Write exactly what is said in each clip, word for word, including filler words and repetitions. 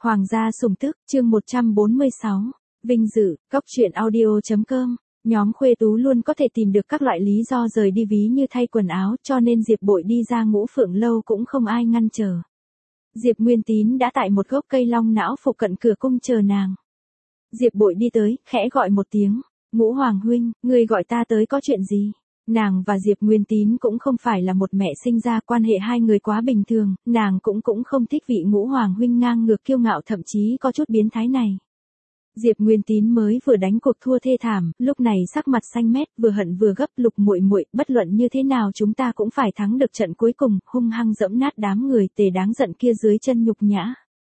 Hoàng gia sủng tức, chương một trăm bốn mươi sáu. Vinh dự, góc truyện audio.com. Nhóm Khuê Tú luôn có thể tìm được các loại lý do rời đi, ví như thay quần áo, cho nên Diệp Bội đi ra Ngũ Phượng lâu cũng không ai ngăn trở. Diệp Nguyên Tín đã tại một gốc cây long não phụ cận cửa cung chờ nàng. Diệp Bội đi tới, khẽ gọi một tiếng, Ngũ Hoàng huynh, ngươi gọi ta tới có chuyện gì? Nàng và Diệp Nguyên Tín cũng không phải là một mẹ sinh ra, quan hệ hai người quá bình thường, nàng cũng cũng không thích vị Ngũ Hoàng huynh ngang ngược kiêu ngạo, thậm chí có chút biến thái này. Diệp Nguyên Tín mới vừa đánh cuộc thua thê thảm, lúc này sắc mặt xanh mét, vừa hận vừa gấp, Lục muội muội, bất luận như thế nào chúng ta cũng phải thắng được trận cuối cùng, hung hăng dẫm nát đám người tề đáng giận kia dưới chân nhục nhã.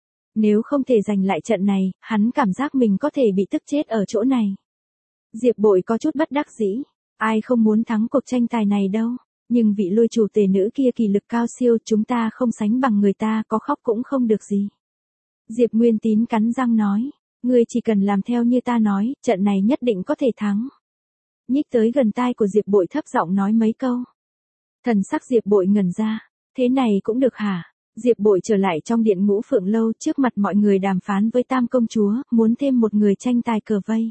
Nếu không thể giành lại trận này, hắn cảm giác mình có thể bị tức chết ở chỗ này. Diệp Bội có chút bất đắc dĩ. Ai không muốn thắng cuộc tranh tài này đâu, nhưng vị lôi chủ tề nữ kia kỳ lực cao siêu, chúng ta không sánh bằng người ta, có khóc cũng không được gì. Diệp Nguyên Tín cắn răng nói, ngươi chỉ cần làm theo như ta nói, trận này nhất định có thể thắng. Nhích tới gần tai của Diệp Bội thấp giọng nói mấy câu. Thần sắc Diệp Bội ngẩn ra, thế này cũng được hả? Diệp Bội trở lại trong điện Ngũ Phượng lâu, trước mặt mọi người đàm phán với Tam công chúa, muốn thêm một người tranh tài cờ vây.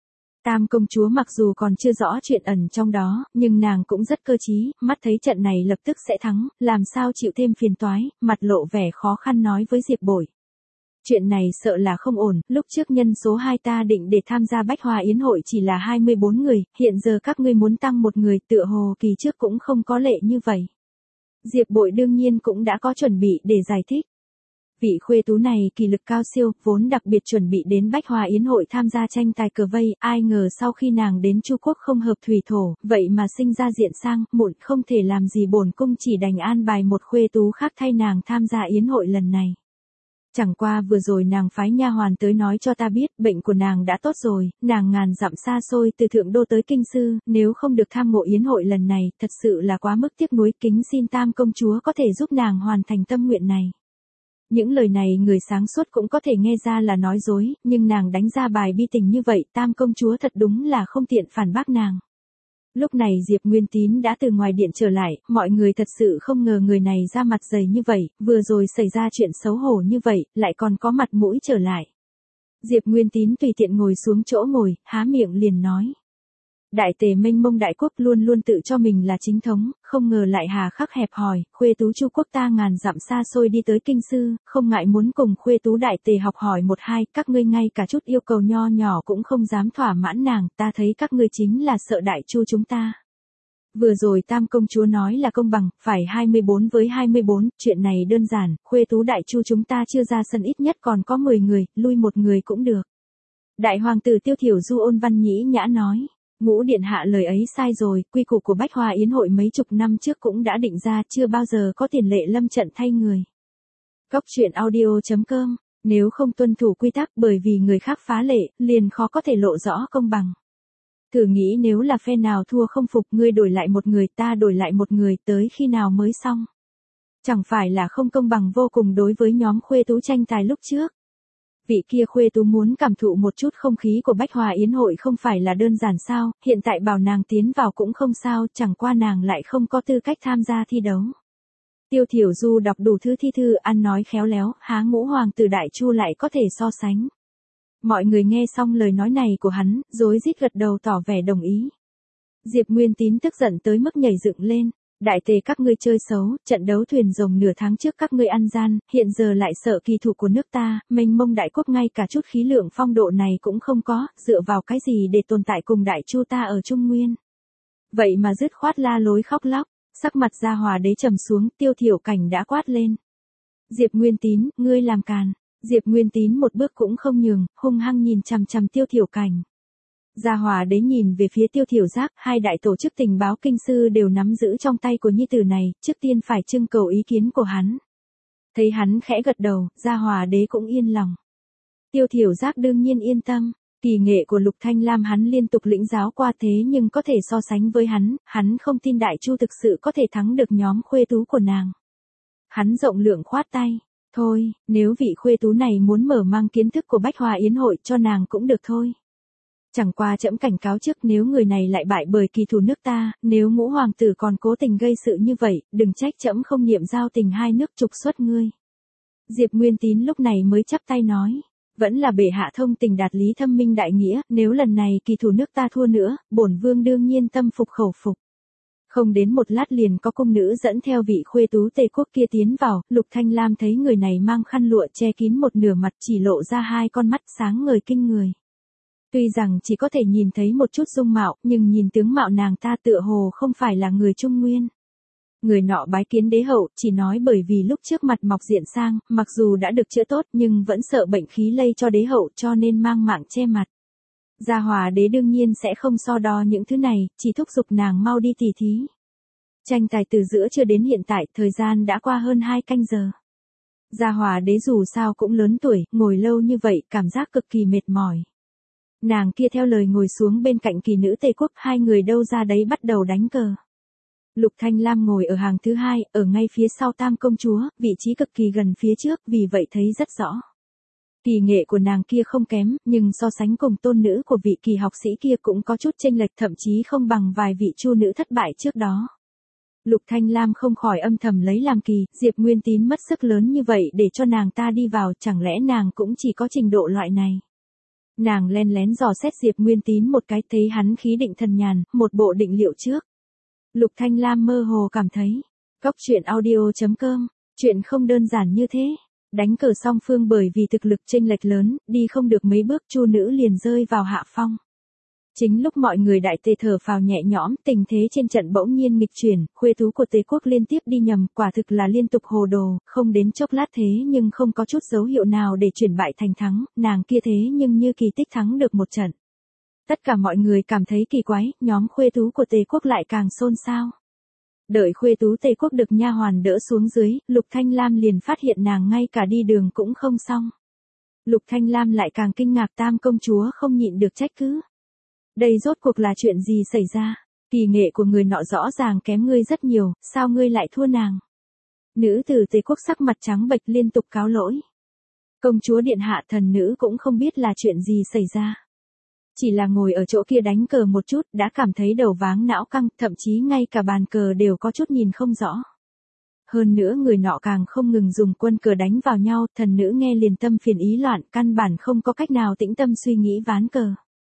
Tam công chúa mặc dù còn chưa rõ chuyện ẩn trong đó, nhưng nàng cũng rất cơ trí, mắt thấy trận này lập tức sẽ thắng, làm sao chịu thêm phiền toái, mặt lộ vẻ khó khăn nói với Diệp Bội. Chuyện này sợ là không ổn, lúc trước nhân số hai ta định để tham gia Bách Hoa Yến hội chỉ là hai mươi bốn người, hiện giờ các ngươi muốn tăng một người, tựa hồ kỳ trước cũng không có lệ như vậy. Diệp Bội đương nhiên cũng đã có chuẩn bị để giải thích. Vị Khuê Tú này kỳ lực cao siêu, vốn đặc biệt chuẩn bị đến Bách Hoa Yến hội tham gia tranh tài cờ vây, ai ngờ sau khi nàng đến Chu Quốc không hợp thủy thổ, vậy mà sinh ra diện sang, muộn không thể làm gì, bổn cung chỉ đành an bài một Khuê Tú khác thay nàng tham gia yến hội lần này. Chẳng qua vừa rồi nàng phái nha hoàn tới nói cho ta biết, bệnh của nàng đã tốt rồi, nàng ngàn dặm xa xôi từ Thượng Đô tới Kinh Sư, nếu không được tham ngộ yến hội lần này, thật sự là quá mức tiếc nuối, kính xin Tam công chúa có thể giúp nàng hoàn thành tâm nguyện này. Những lời này người sáng suốt cũng có thể nghe ra là nói dối, nhưng nàng đánh ra bài bi tình như vậy, Tam công chúa thật đúng là không tiện phản bác nàng. Lúc này Diệp Nguyên Tín đã từ ngoài điện trở lại, mọi người thật sự không ngờ người này ra mặt dày như vậy, vừa rồi xảy ra chuyện xấu hổ như vậy, lại còn có mặt mũi trở lại. Diệp Nguyên Tín tùy tiện ngồi xuống chỗ ngồi, há miệng liền nói. Đại tề mênh mông đại quốc luôn luôn tự cho mình là chính thống, không ngờ lại hà khắc hẹp hòi, Khuê Tú Chu Quốc ta ngàn dặm xa xôi đi tới Kinh Sư, không ngại muốn cùng Khuê Tú đại tề học hỏi một hai, các ngươi ngay cả chút yêu cầu nho nhỏ cũng không dám thỏa mãn nàng, ta thấy các ngươi chính là sợ đại chu chúng ta. Vừa rồi Tam công chúa nói là công bằng, phải hai mươi bốn với hai mươi bốn, chuyện này đơn giản, Khuê Tú đại chu chúng ta chưa ra sân ít nhất còn có mười người, lui một người cũng được. Đại hoàng tử Tiêu Thiểu Du ôn văn nhĩ nhã nói. Ngũ điện hạ lời ấy sai rồi, quy củ của Bách Hoa Yến hội mấy chục năm trước cũng đã định ra, chưa bao giờ có tiền lệ lâm trận thay người. Góc truyện audio.com, nếu không tuân thủ quy tắc bởi vì người khác phá lệ, liền khó có thể lộ rõ công bằng. Thử nghĩ nếu là phe nào thua không phục, ngươi đổi lại một người, ta đổi lại một người, tới khi nào mới xong? Chẳng phải là không công bằng vô cùng đối với nhóm Khuê Tú tranh tài lúc trước? Vị kia Khuê Tú muốn cảm thụ một chút không khí của Bách Hoa Yến hội không phải là đơn giản sao, hiện tại bảo nàng tiến vào cũng không sao, chẳng qua nàng lại không có tư cách tham gia thi đấu. Tiêu Thiểu Du đọc đủ thứ thi thư, ăn nói khéo léo, há Ngũ hoàng tử đại chu lại có thể so sánh. Mọi người nghe xong lời nói này của hắn, rối rít gật đầu tỏ vẻ đồng ý. Diệp Nguyên Tín tức giận tới mức nhảy dựng lên. Đại tề các ngươi chơi xấu, trận đấu thuyền rồng nửa tháng trước các ngươi ăn gian, hiện giờ lại sợ kỳ thủ của nước ta, mênh mông đại quốc ngay cả chút khí lượng phong độ này cũng không có, dựa vào cái gì để tồn tại cùng đại chu ta ở Trung Nguyên. Vậy mà dứt khoát la lối khóc lóc, sắc mặt Gia Hòa đế trầm xuống, Tiêu Thiểu Cảnh đã quát lên. Diệp Nguyên Tín, ngươi làm càn. Diệp Nguyên Tín một bước cũng không nhường, hung hăng nhìn chằm chằm Tiêu Thiểu Cảnh. Gia Hòa đế nhìn về phía Tiêu Thiểu Giác, hai đại tổ chức tình báo Kinh Sư đều nắm giữ trong tay của nhi tử này, trước tiên phải trưng cầu ý kiến của hắn. Thấy hắn khẽ gật đầu, Gia Hòa đế cũng yên lòng. Tiêu Thiểu Giác đương nhiên yên tâm, kỳ nghệ của Lục Thanh Lam hắn liên tục lĩnh giáo qua thế nhưng có thể so sánh với hắn, hắn không tin đại chu thực sự có thể thắng được nhóm Khuê Tú của nàng. Hắn rộng lượng khoát tay, thôi, nếu vị Khuê Tú này muốn mở mang kiến thức của Bách Hoa Yến hội cho nàng cũng được thôi. Chẳng qua trẫm cảnh cáo trước, nếu người này lại bại bởi kỳ thủ nước ta, nếu Ngũ hoàng tử còn cố tình gây sự như vậy, đừng trách trẫm không niệm giao tình hai nước trục xuất ngươi. Diệp Nguyên Tín lúc này mới chắp tay nói. Vẫn là bệ hạ thông tình đạt lý thâm minh đại nghĩa, nếu lần này kỳ thủ nước ta thua nữa, bổn vương đương nhiên tâm phục khẩu phục. Không đến một lát liền có cung nữ dẫn theo vị khuê tú Tề quốc kia tiến vào, Lục Thanh Lam thấy người này mang khăn lụa che kín một nửa mặt, chỉ lộ ra hai con mắt sáng ngời kinh người. Tuy rằng chỉ có thể nhìn thấy một chút dung mạo, nhưng nhìn tướng mạo nàng ta tựa hồ không phải là người Trung Nguyên. Người nọ bái kiến đế hậu, chỉ nói bởi vì lúc trước mặt mọc diện sang, mặc dù đã được chữa tốt nhưng vẫn sợ bệnh khí lây cho đế hậu cho nên mang mạng che mặt. Gia Hòa đế đương nhiên sẽ không so đo những thứ này, chỉ thúc giục nàng mau đi tỉ thí. Tranh tài từ giữa chưa đến hiện tại, thời gian đã qua hơn hai canh giờ. Gia Hòa đế dù sao cũng lớn tuổi, ngồi lâu như vậy, cảm giác cực kỳ mệt mỏi. Nàng kia theo lời ngồi xuống bên cạnh kỳ nữ Tề quốc, hai người đâu ra đấy bắt đầu đánh cờ. Lục Thanh Lam ngồi ở hàng thứ hai, ở ngay phía sau Tam công chúa, vị trí cực kỳ gần phía trước, vì vậy thấy rất rõ. Kỳ nghệ của nàng kia không kém, nhưng so sánh cùng tôn nữ của vị kỳ học sĩ kia cũng có chút chênh lệch, thậm chí không bằng vài vị chu nữ thất bại trước đó. Lục Thanh Lam không khỏi âm thầm lấy làm kỳ, Diệp Nguyên Tín mất sức lớn như vậy để cho nàng ta đi vào, chẳng lẽ nàng cũng chỉ có trình độ loại này. Nàng len lén dò xét Diệp Nguyên Tín một cái, thấy hắn khí định thần nhàn, một bộ định liệu trước. Lục Thanh Lam mơ hồ cảm thấy, cóc truyện audio chấm com, chuyện không đơn giản như thế. Đánh cờ song phương bởi vì thực lực chênh lệch lớn, đi không được mấy bước chu nữ liền rơi vào hạ phong. Chính lúc mọi người đại tề thở phào nhẹ nhõm, tình thế trên trận bỗng nhiên nghịch chuyển, khuê tú của Tề quốc liên tiếp đi nhầm, quả thực là liên tục hồ đồ, không đến chốc lát thế nhưng không có chút dấu hiệu nào để chuyển bại thành thắng, nàng kia thế nhưng như kỳ tích thắng được một trận. Tất cả mọi người cảm thấy kỳ quái, nhóm khuê tú của Tề quốc lại càng xôn xao. Đợi khuê tú Tề quốc được nha hoàn đỡ xuống dưới, Lục Thanh Lam liền phát hiện nàng ngay cả đi đường cũng không xong. Lục Thanh Lam lại càng kinh ngạc, Tam công chúa không nhịn được trách cứ. Đây rốt cuộc là chuyện gì xảy ra? Kỳ nghệ của người nọ rõ ràng kém ngươi rất nhiều, sao ngươi lại thua nàng? Nữ tử Tề quốc sắc mặt trắng bệch liên tục cáo lỗi. Công chúa điện hạ, thần nữ cũng không biết là chuyện gì xảy ra. Chỉ là ngồi ở chỗ kia đánh cờ một chút, đã cảm thấy đầu váng não căng, thậm chí ngay cả bàn cờ đều có chút nhìn không rõ. Hơn nữa người nọ càng không ngừng dùng quân cờ đánh vào nhau, thần nữ nghe liền tâm phiền ý loạn, căn bản không có cách nào tĩnh tâm suy nghĩ ván cờ.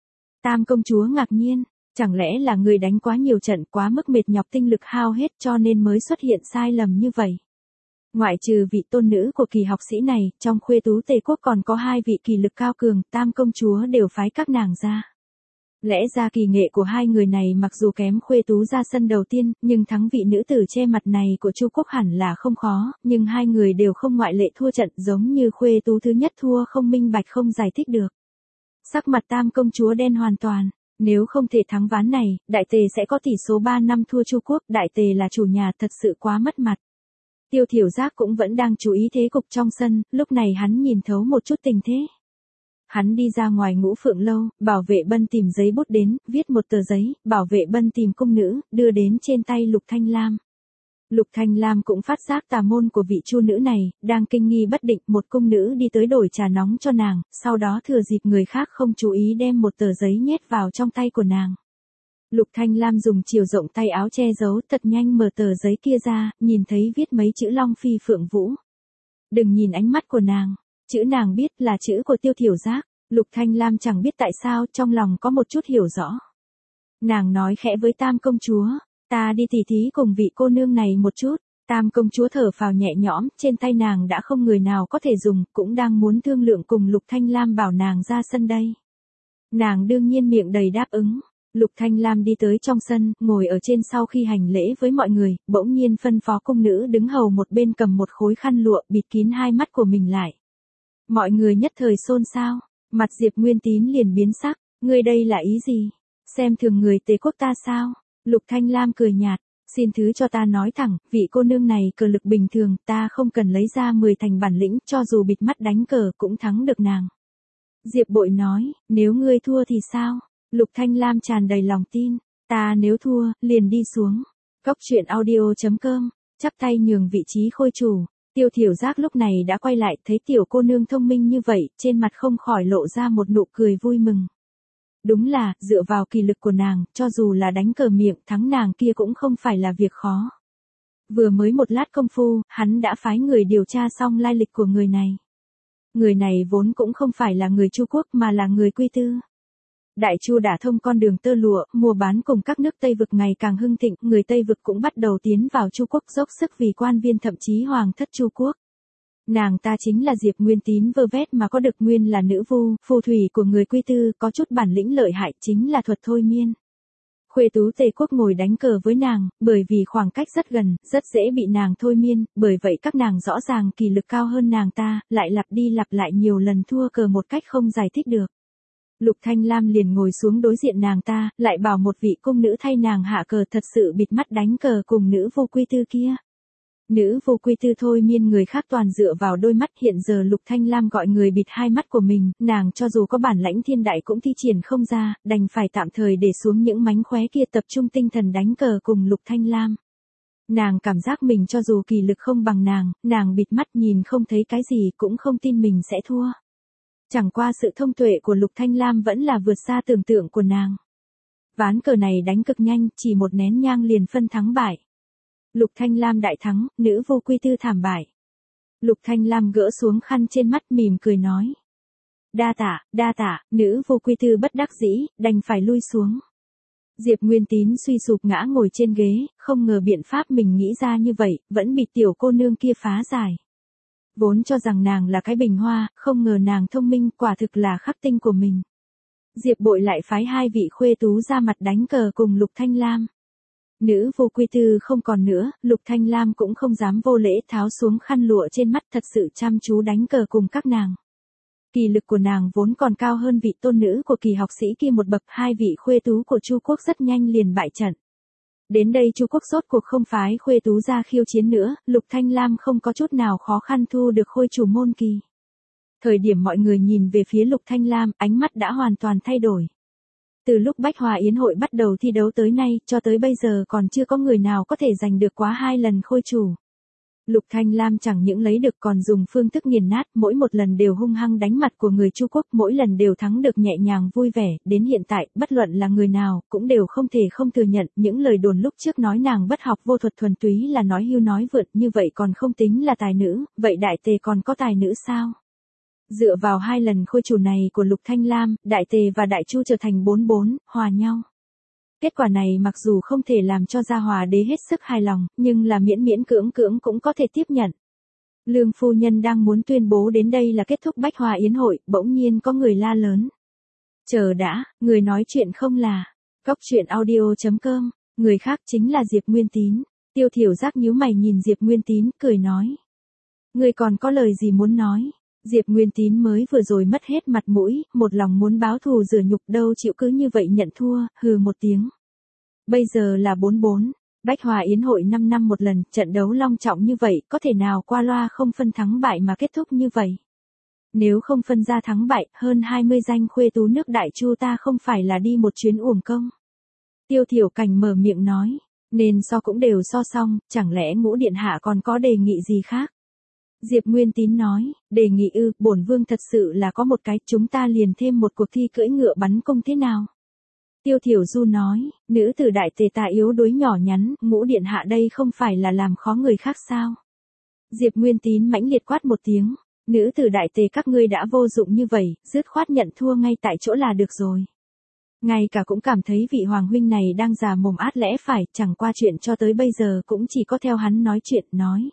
Tam công chúa ngạc nhiên, chẳng lẽ là người đánh quá nhiều trận, quá mức mệt nhọc, tinh lực hao hết cho nên mới xuất hiện sai lầm như vậy. Ngoại trừ vị tôn nữ của kỳ học sĩ này, trong khuê tú Tề quốc còn có hai vị kỳ lực cao cường, Tam công chúa đều phái các nàng ra. Lẽ ra kỳ nghệ của hai người này mặc dù kém khuê tú ra sân đầu tiên, nhưng thắng vị nữ tử che mặt này của Chu quốc hẳn là không khó, nhưng hai người đều không ngoại lệ thua trận, giống như khuê tú thứ nhất thua không minh bạch, không giải thích được. Sắc mặt Tam công chúa đen hoàn toàn, nếu không thể thắng ván này, đại tề sẽ có tỷ số ba năm thua Chu quốc, đại tề là chủ nhà thật sự quá mất mặt. Tiêu Thiểu Giác cũng vẫn đang chú ý thế cục trong sân, lúc này hắn nhìn thấu một chút tình thế. Hắn đi ra ngoài Ngũ Phượng lâu, bảo vệ Bân tìm giấy bút đến, viết một tờ giấy, bảo vệ Bân tìm cung nữ, đưa đến trên tay Lục Thanh Lam. Lục Thanh Lam cũng phát giác tà môn của vị chu nữ này, đang kinh nghi bất định, một cung nữ đi tới đổi trà nóng cho nàng, sau đó thừa dịp người khác không chú ý đem một tờ giấy nhét vào trong tay của nàng. Lục Thanh Lam dùng chiều rộng tay áo che giấu, thật nhanh mở tờ giấy kia ra, nhìn thấy viết mấy chữ Long Phi Phượng Vũ. Đừng nhìn ánh mắt của nàng, chữ nàng biết là chữ của Tiêu Thiểu Giác. Lục Thanh Lam chẳng biết tại sao trong lòng có một chút hiểu rõ. Nàng nói khẽ với Tam công chúa, ta đi tỉ thí cùng vị cô nương này một chút. Tam công chúa thở phào nhẹ nhõm, trên tay nàng đã không người nào có thể dùng, cũng đang muốn thương lượng cùng Lục Thanh Lam bảo nàng ra sân đây. Nàng đương nhiên miệng đầy đáp ứng. Lục Thanh Lam đi tới trong sân, ngồi ở trên sau khi hành lễ với mọi người, bỗng nhiên phân phó cung nữ đứng hầu một bên cầm một khối khăn lụa bịt kín hai mắt của mình lại. Mọi người nhất thời xôn xao, mặt Diệp Nguyên Tín liền biến sắc, ngươi đây là ý gì? Xem thường người Tề quốc ta sao? Lục Thanh Lam cười nhạt, xin thứ cho ta nói thẳng, vị cô nương này cờ lực bình thường, ta không cần lấy ra mười thành bản lĩnh, cho dù bịt mắt đánh cờ cũng thắng được nàng. Diệp Bội nói, nếu ngươi thua thì sao? Lục Thanh Lam tràn đầy lòng tin, ta nếu thua, liền đi xuống. Cóc truyện audio chấm com, chắp tay nhường vị trí khôi chủ. Tiêu Thiểu Giác lúc này đã quay lại, thấy tiểu cô nương thông minh như vậy, trên mặt không khỏi lộ ra một nụ cười vui mừng. Đúng là, dựa vào kỳ lực của nàng, cho dù là đánh cờ miệng, thắng nàng kia cũng không phải là việc khó. Vừa mới một lát công phu, hắn đã phái người điều tra xong lai lịch của người này. Người này vốn cũng không phải là người Chu quốc mà là người Quy Tư. Đại Chu đã thông con đường tơ lụa, mua bán cùng các nước Tây vực ngày càng hưng thịnh, người Tây vực cũng bắt đầu tiến vào Chu quốc dốc sức vì quan viên thậm chí hoàng thất Chu quốc. Nàng ta chính là Diệp Nguyên Tín vơ vét mà có được nguyên là nữ vu, phù thủy của người Quy Tư, có chút bản lĩnh lợi hại chính là thuật thôi miên. Khuê tú Tề quốc ngồi đánh cờ với nàng, bởi vì khoảng cách rất gần, rất dễ bị nàng thôi miên, bởi vậy các nàng rõ ràng kỳ lực cao hơn nàng ta, lại lặp đi lặp lại nhiều lần thua cờ một cách không giải thích được. Lục Thanh Lam liền ngồi xuống đối diện nàng ta, lại bảo một vị cung nữ thay nàng hạ cờ, thật sự bịt mắt đánh cờ cùng nữ vô Quy Tư kia. Nữ vô Quy Tư thôi miên người khác toàn dựa vào đôi mắt, hiện giờ Lục Thanh Lam gọi người bịt hai mắt của mình, nàng cho dù có bản lãnh thiên đại cũng thi triển không ra, đành phải tạm thời để xuống những mánh khóe kia, tập trung tinh thần đánh cờ cùng Lục Thanh Lam. Nàng cảm giác mình cho dù kỳ lực không bằng nàng, nàng bịt mắt nhìn không thấy cái gì cũng không tin mình sẽ thua. Chẳng qua sự thông tuệ của Lục Thanh Lam vẫn là vượt xa tưởng tượng của nàng. Ván cờ này đánh cực nhanh, chỉ một nén nhang liền phân thắng bại. Lục Thanh Lam đại thắng, nữ vô Quy Tư thảm bại. Lục Thanh Lam gỡ xuống khăn trên mắt mỉm cười nói. Đa tạ, đa tạ, nữ vô Quy Tư bất đắc dĩ, đành phải lui xuống. Diệp Nguyên Tín suy sụp ngã ngồi trên ghế, không ngờ biện pháp mình nghĩ ra như vậy, vẫn bị tiểu cô nương kia phá giải. Vốn cho rằng nàng là cái bình hoa, không ngờ nàng thông minh, quả thực là khắc tinh của mình. Diệp Bội lại phái hai vị khuê tú ra mặt đánh cờ cùng Lục Thanh Lam. Nữ vô Quy Tư không còn nữa, Lục Thanh Lam cũng không dám vô lễ, tháo xuống khăn lụa trên mắt, thật sự chăm chú đánh cờ cùng các nàng. Kỳ lực của nàng vốn còn cao hơn vị tôn nữ của Kỳ học sĩ kia một bậc, hai vị khuê tú của Chu quốc rất nhanh liền bại trận. Đến đây Chu quốc rốt cuộc không phái khuê tú ra khiêu chiến nữa, Lục Thanh Lam không có chút nào khó khăn thu được khôi chủ môn kỳ. Thời điểm mọi người nhìn về phía Lục Thanh Lam, ánh mắt đã hoàn toàn thay đổi. Từ lúc Bách Hòa Yến hội bắt đầu thi đấu tới nay, cho tới bây giờ còn chưa có người nào có thể giành được quá hai lần khôi chủ. Lục Thanh Lam chẳng những lấy được còn dùng phương thức nghiền nát, mỗi một lần đều hung hăng đánh mặt của người Chu quốc, mỗi lần đều thắng được nhẹ nhàng vui vẻ, đến hiện tại, bất luận là người nào, cũng đều không thể không thừa nhận, những lời đồn lúc trước nói nàng bất học vô thuật thuần túy là nói hưu nói vượt, như vậy còn không tính là tài nữ, vậy Đại Tề còn có tài nữ sao? Dựa vào hai lần khôi chủ này của Lục Thanh Lam, Đại Tề và Đại Chu trở thành bốn bốn, hòa nhau. Kết quả này mặc dù không thể làm cho Gia Hòa đế hết sức hài lòng, nhưng là miễn miễn cưỡng cưỡng cũng có thể tiếp nhận. Lương phu nhân đang muốn tuyên bố đến đây là kết thúc Bách Hòa Yến hội, bỗng nhiên có người la lớn. Chờ đã, người nói chuyện không là Cóc Truyện Audio chấm com, người khác chính là Diệp Nguyên Tín. Tiêu Thiểu Giác nhíu mày nhìn Diệp Nguyên Tín, cười nói. Người còn có lời gì muốn nói? Diệp Nguyên Tín mới vừa rồi mất hết mặt mũi, một lòng muốn báo thù rửa nhục, đâu chịu cứ như vậy nhận thua, hừ một tiếng. Bây giờ là bốn bốn, Bách Hòa Yến hội năm năm một lần, trận đấu long trọng như vậy, có thể nào qua loa không phân thắng bại mà kết thúc như vậy? Nếu không phân ra thắng bại, hơn hai mươi danh khuê tú nước Đại Chu ta không phải là đi một chuyến uổng công. Tiêu Thiểu Cảnh mở miệng nói, nên so cũng đều so xong, chẳng lẽ Ngũ điện hạ còn có đề nghị gì khác? Diệp Nguyên Tín nói, đề nghị ư, bổn vương thật sự là có một cái, chúng ta liền thêm một cuộc thi cưỡi ngựa bắn cung thế nào? Tiêu Thiểu Du nói, nữ tử Đại Tề ta yếu đuối nhỏ nhắn, Ngũ điện hạ đây không phải là làm khó người khác sao? Diệp Nguyên Tín mãnh liệt quát một tiếng, nữ tử Đại Tề các ngươi đã vô dụng như vậy, dứt khoát nhận thua ngay tại chỗ là được rồi. Ngay cả cũng cảm thấy vị hoàng huynh này đang già mồm át lẽ phải, chẳng qua chuyện cho tới bây giờ cũng chỉ có theo hắn nói chuyện, nói.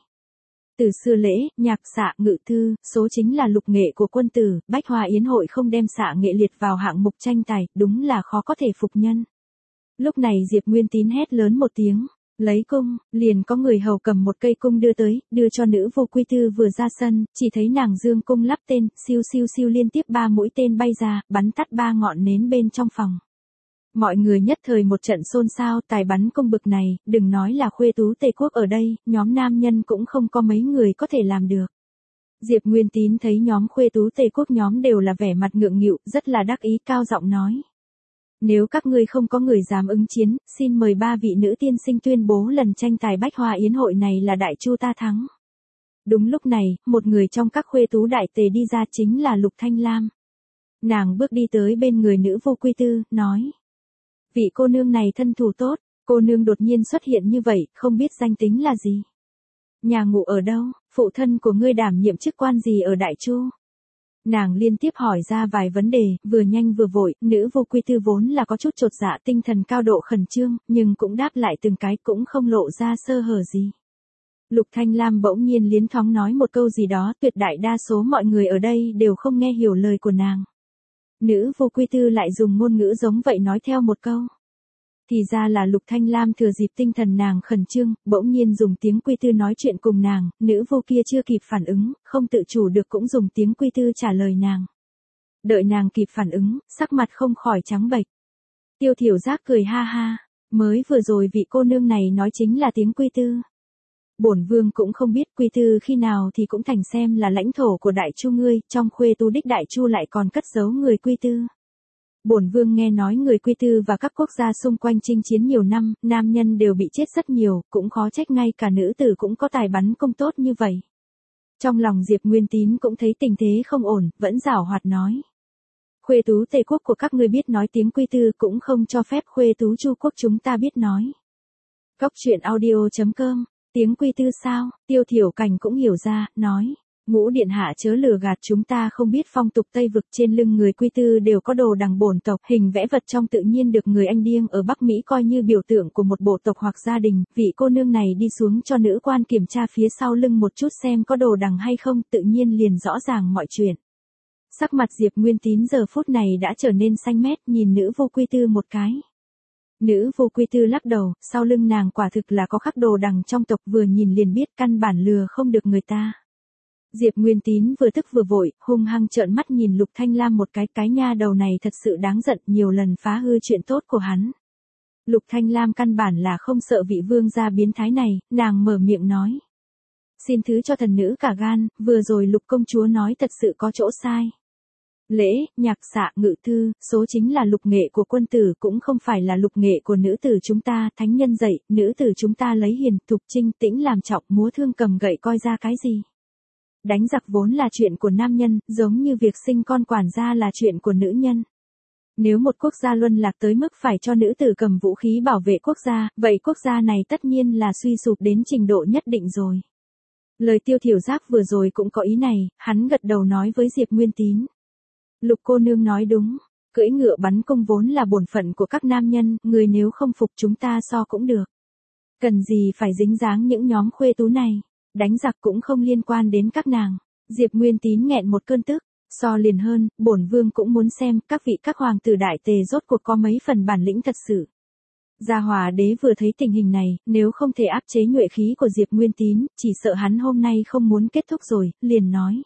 Từ xưa lễ, nhạc xạ, ngự thư, số chính là lục nghệ của quân tử, Bách Hòa Yến hội không đem xạ nghệ liệt vào hạng mục tranh tài, đúng là khó có thể phục nhân. Lúc này Diệp Nguyên Tín hét lớn một tiếng, lấy cung, liền có người hầu cầm một cây cung đưa tới, đưa cho nữ vô Quy Tư vừa ra sân, chỉ thấy nàng dương cung lắp tên, siêu siêu siêu liên tiếp ba mũi tên bay ra, bắn tắt ba ngọn nến bên trong phòng. Mọi người nhất thời một trận xôn xao, tài bắn cung bực này, đừng nói là khuê tú Tề quốc ở đây, nhóm nam nhân cũng không có mấy người có thể làm được. Diệp Nguyên Tín thấy nhóm khuê tú Tề quốc nhóm đều là vẻ mặt ngượng nghịu, rất là đắc ý, cao giọng nói. Nếu các ngươi không có người dám ứng chiến, xin mời ba vị nữ tiên sinh tuyên bố lần tranh tài Bách Hòa Yến hội này là Đại Chu ta thắng. Đúng lúc này, một người trong các khuê tú Đại Tề đi ra, chính là Lục Thanh Lam. Nàng bước đi tới bên người nữ vô Quy Tư, nói. Vị cô nương này thân thủ tốt, Cô nương đột nhiên xuất hiện như vậy, không biết danh tính là gì? Nhà ngụ ở đâu? Phụ thân của ngươi đảm nhiệm chức quan gì ở Đại Chu? Nàng liên tiếp hỏi ra vài vấn đề, vừa nhanh vừa vội, nữ vô quy tư vốn là có chút chột dạ, tinh thần cao độ khẩn trương, nhưng cũng đáp lại từng cái, cũng không lộ ra sơ hở gì. Lục Thanh Lam bỗng nhiên liến thoáng nói một câu gì đó, tuyệt đại đa số mọi người ở đây đều không nghe hiểu lời của nàng. Nữ vô quy tư lại dùng ngôn ngữ giống vậy nói theo một câu. Thì ra là Lục Thanh Lam thừa dịp tinh thần nàng khẩn trương, bỗng nhiên dùng tiếng quy tư nói chuyện cùng nàng, nữ vô kia chưa kịp phản ứng, không tự chủ được cũng dùng tiếng quy tư trả lời nàng. Đợi nàng kịp phản ứng, sắc mặt không khỏi trắng bệch. Tiêu Thiểu Giác cười ha ha, mới vừa rồi vị cô nương này nói chính là tiếng quy tư. Bổn vương cũng không biết quy tư khi nào thì cũng thành xem là lãnh thổ của Đại Chu ngươi, trong khuê tu đích Đại Chu lại còn cất giấu người quy tư. Bổn vương nghe nói người quy tư và các quốc gia xung quanh chinh chiến nhiều năm, nam nhân đều bị chết rất nhiều, cũng khó trách ngay cả nữ tử cũng có tài bắn công tốt như vậy. Trong lòng Diệp Nguyên Tín cũng thấy tình thế không ổn, vẫn giảo hoạt nói. Khuê tú Tề quốc của các ngươi biết nói tiếng quy tư cũng không cho phép khuê tú Chu quốc chúng ta biết nói. Góc truyện audio chấm com, tiếng quy tư sao? Tiêu Thiểu Cảnh cũng hiểu ra, nói. Ngũ điện hạ chớ lừa gạt chúng ta không biết phong tục Tây vực, trên lưng người quy tư đều có đồ đằng bổn tộc, hình vẽ vật trong tự nhiên được người Anh điêng ở Bắc Mỹ coi như biểu tượng của một bộ tộc hoặc gia đình, vị cô nương này đi xuống cho nữ quan kiểm tra phía sau lưng một chút xem có đồ đằng hay không, tự nhiên liền rõ ràng mọi chuyện. Sắc mặt Diệp Nguyên Tín giờ phút này đã trở nên xanh mét, nhìn nữ vô quy tư một cái. Nữ vô quy tư lắc đầu, sau lưng nàng quả thực là có khắc đồ đằng trong tộc, vừa nhìn liền biết căn bản lừa không được người ta. Diệp Nguyên Tín vừa tức vừa vội, hung hăng trợn mắt nhìn Lục Thanh Lam một cái, cái nha đầu này thật sự đáng giận, nhiều lần phá hư chuyện tốt của hắn. Lục Thanh Lam căn bản là không sợ vị vương gia biến thái này, nàng mở miệng nói. Xin thứ cho thần nữ cả gan, vừa rồi Lục công chúa nói thật sự có chỗ sai. Lễ, nhạc xạ, ngự thư, số chính là lục nghệ của quân tử, cũng không phải là lục nghệ của nữ tử chúng ta, thánh nhân dạy, nữ tử chúng ta lấy hiền, thục trinh tĩnh làm trọng, múa thương cầm gậy coi ra cái gì. Đánh giặc vốn là chuyện của nam nhân, giống như việc sinh con quản gia là chuyện của nữ nhân. Nếu một quốc gia luân lạc tới mức phải cho nữ tử cầm vũ khí bảo vệ quốc gia, vậy quốc gia này tất nhiên là suy sụp đến trình độ nhất định rồi. Lời Tiêu Thiểu Giác vừa rồi cũng có ý này, hắn gật đầu nói với Diệp Nguyên Tín. Lục cô nương nói đúng, cưỡi ngựa bắn cung vốn là bổn phận của các nam nhân, người nếu không phục chúng ta so cũng được. Cần gì phải dính dáng những nhóm khuê tú này. Đánh giặc cũng không liên quan đến các nàng. Diệp Nguyên Tín nghẹn một cơn tức, so liền hơn, bổn vương cũng muốn xem các vị các hoàng tử đại tề rốt cuộc có mấy phần bản lĩnh thật sự. Gia Hòa đế vừa thấy tình hình này, nếu không thể áp chế nhuệ khí của Diệp Nguyên Tín, chỉ sợ hắn hôm nay không muốn kết thúc rồi, liền nói.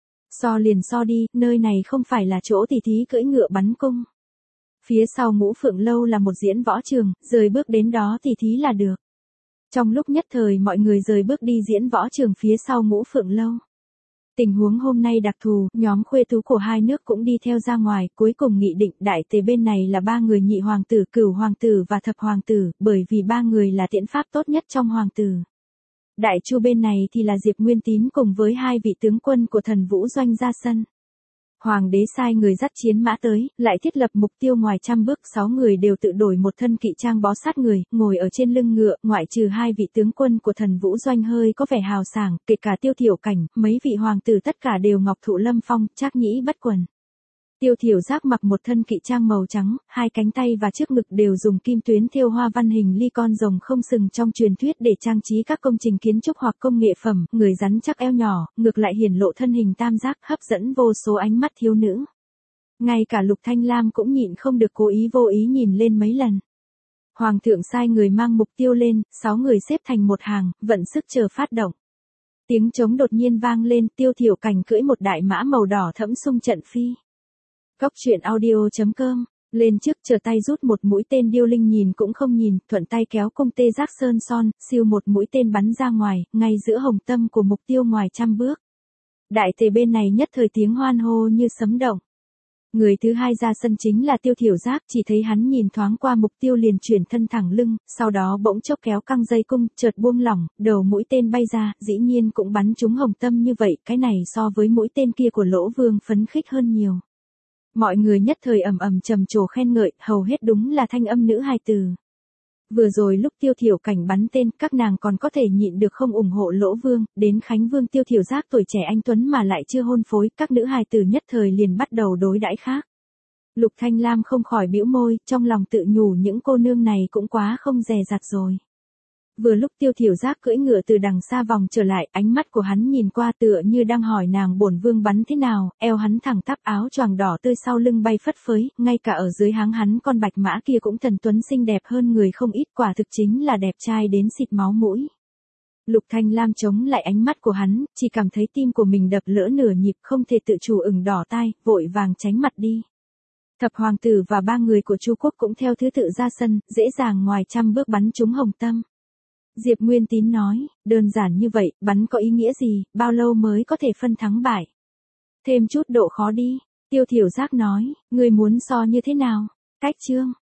So liền so đi, nơi này không phải là chỗ tỉ thí cưỡi ngựa bắn cung. Phía sau Ngũ Phượng Lâu là một diễn võ trường, rời bước đến đó tỉ thí là được. Trong lúc nhất thời mọi người rời bước đi diễn võ trường phía sau Ngũ Phượng Lâu. Tình huống hôm nay đặc thù, nhóm khuê tú của hai nước cũng đi theo ra ngoài, cuối cùng nghị định đại tề bên này là ba người nhị hoàng tử, cửu hoàng tử và thập hoàng tử, bởi vì ba người là tiễn pháp tốt nhất trong hoàng tử. Đại Chu bên này thì là Diệp Nguyên Tín cùng với hai vị tướng quân của Thần Vũ Doanh ra sân. Hoàng đế sai người dắt chiến mã tới, lại thiết lập mục tiêu ngoài trăm bước, sáu người đều tự đổi một thân kỵ trang bó sát người, ngồi ở trên lưng ngựa, ngoại trừ hai vị tướng quân của Thần Vũ Doanh hơi có vẻ hào sảng, kể cả Tiêu Thiểu Cảnh, mấy vị hoàng tử tất cả đều ngọc thụ lâm phong, trác nhĩ bất quần. Tiêu Thiểu Giác mặc một thân kỵ trang màu trắng, hai cánh tay và trước ngực đều dùng kim tuyến thêu hoa văn hình ly con rồng không sừng trong truyền thuyết để trang trí các công trình kiến trúc hoặc công nghệ phẩm, người rắn chắc eo nhỏ, ngược lại hiển lộ thân hình tam giác, hấp dẫn vô số ánh mắt thiếu nữ. Ngay cả Lục Thanh Lam cũng nhịn không được cố ý vô ý nhìn lên mấy lần. Hoàng thượng sai người mang mục tiêu lên, sáu người xếp thành một hàng, vận sức chờ phát động. Tiếng trống đột nhiên vang lên, Tiêu Thiểu Cảnh cưỡi một đại mã màu đỏ thẫm xung trận phi. Góc truyện audio chấm com, lên trước chờ tay rút một mũi tên điêu linh nhìn cũng không nhìn, thuận tay kéo cung tê giác sơn son, siêu một mũi tên bắn ra ngoài, ngay giữa hồng tâm của mục tiêu ngoài trăm bước. Đại tề bên này nhất thời tiếng hoan hô như sấm động. Người thứ hai ra sân chính là Tiêu Thiểu Giác, chỉ thấy hắn nhìn thoáng qua mục tiêu liền chuyển thân thẳng lưng, sau đó bỗng chốc kéo căng dây cung, chợt buông lỏng, đầu mũi tên bay ra, dĩ nhiên cũng bắn trúng hồng tâm như vậy, cái này so với mũi tên kia của Lỗ Vương phấn khích hơn nhiều. Mọi người nhất thời ầm ầm trầm trồ khen ngợi, hầu hết đúng là thanh âm nữ hài tử. Vừa rồi lúc Tiêu Thiểu Cảnh bắn tên, các nàng còn có thể nhịn được không ủng hộ Lỗ Vương, đến Khánh Vương Tiêu Thiểu Giác tuổi trẻ anh tuấn mà lại chưa hôn phối, các nữ hài tử nhất thời liền bắt đầu đối đãi khác. Lục Thanh Lam không khỏi bĩu môi, trong lòng tự nhủ những cô nương này cũng quá không dè dặt rồi. Vừa lúc Tiêu Thiểu Giác cưỡi ngựa từ đằng xa vòng trở lại, ánh mắt của hắn nhìn qua tựa như đang hỏi nàng bổn vương bắn thế nào, eo hắn thẳng tắp, áo choàng đỏ tươi sau lưng bay phất phới, ngay cả ở dưới háng hắn con bạch mã kia cũng thần tuấn xinh đẹp hơn người không ít, quả thực chính là đẹp trai đến xịt máu mũi. Lục Thanh Lam chống lại ánh mắt của hắn, chỉ cảm thấy tim của mình đập lỡ nửa nhịp, không thể tự chủ ửng đỏ tai, vội vàng tránh mặt đi. Thập hoàng tử và ba người của Chu quốc cũng theo thứ tự ra sân, dễ dàng ngoài trăm bước bắn trúng Hồng Tâm. Diệp Nguyên Tín nói, đơn giản như vậy, bắn có ý nghĩa gì, bao lâu mới có thể phân thắng bại? Thêm chút độ khó đi. Tiêu Thiểu Giác nói, ngươi muốn so như thế nào? Cách chương.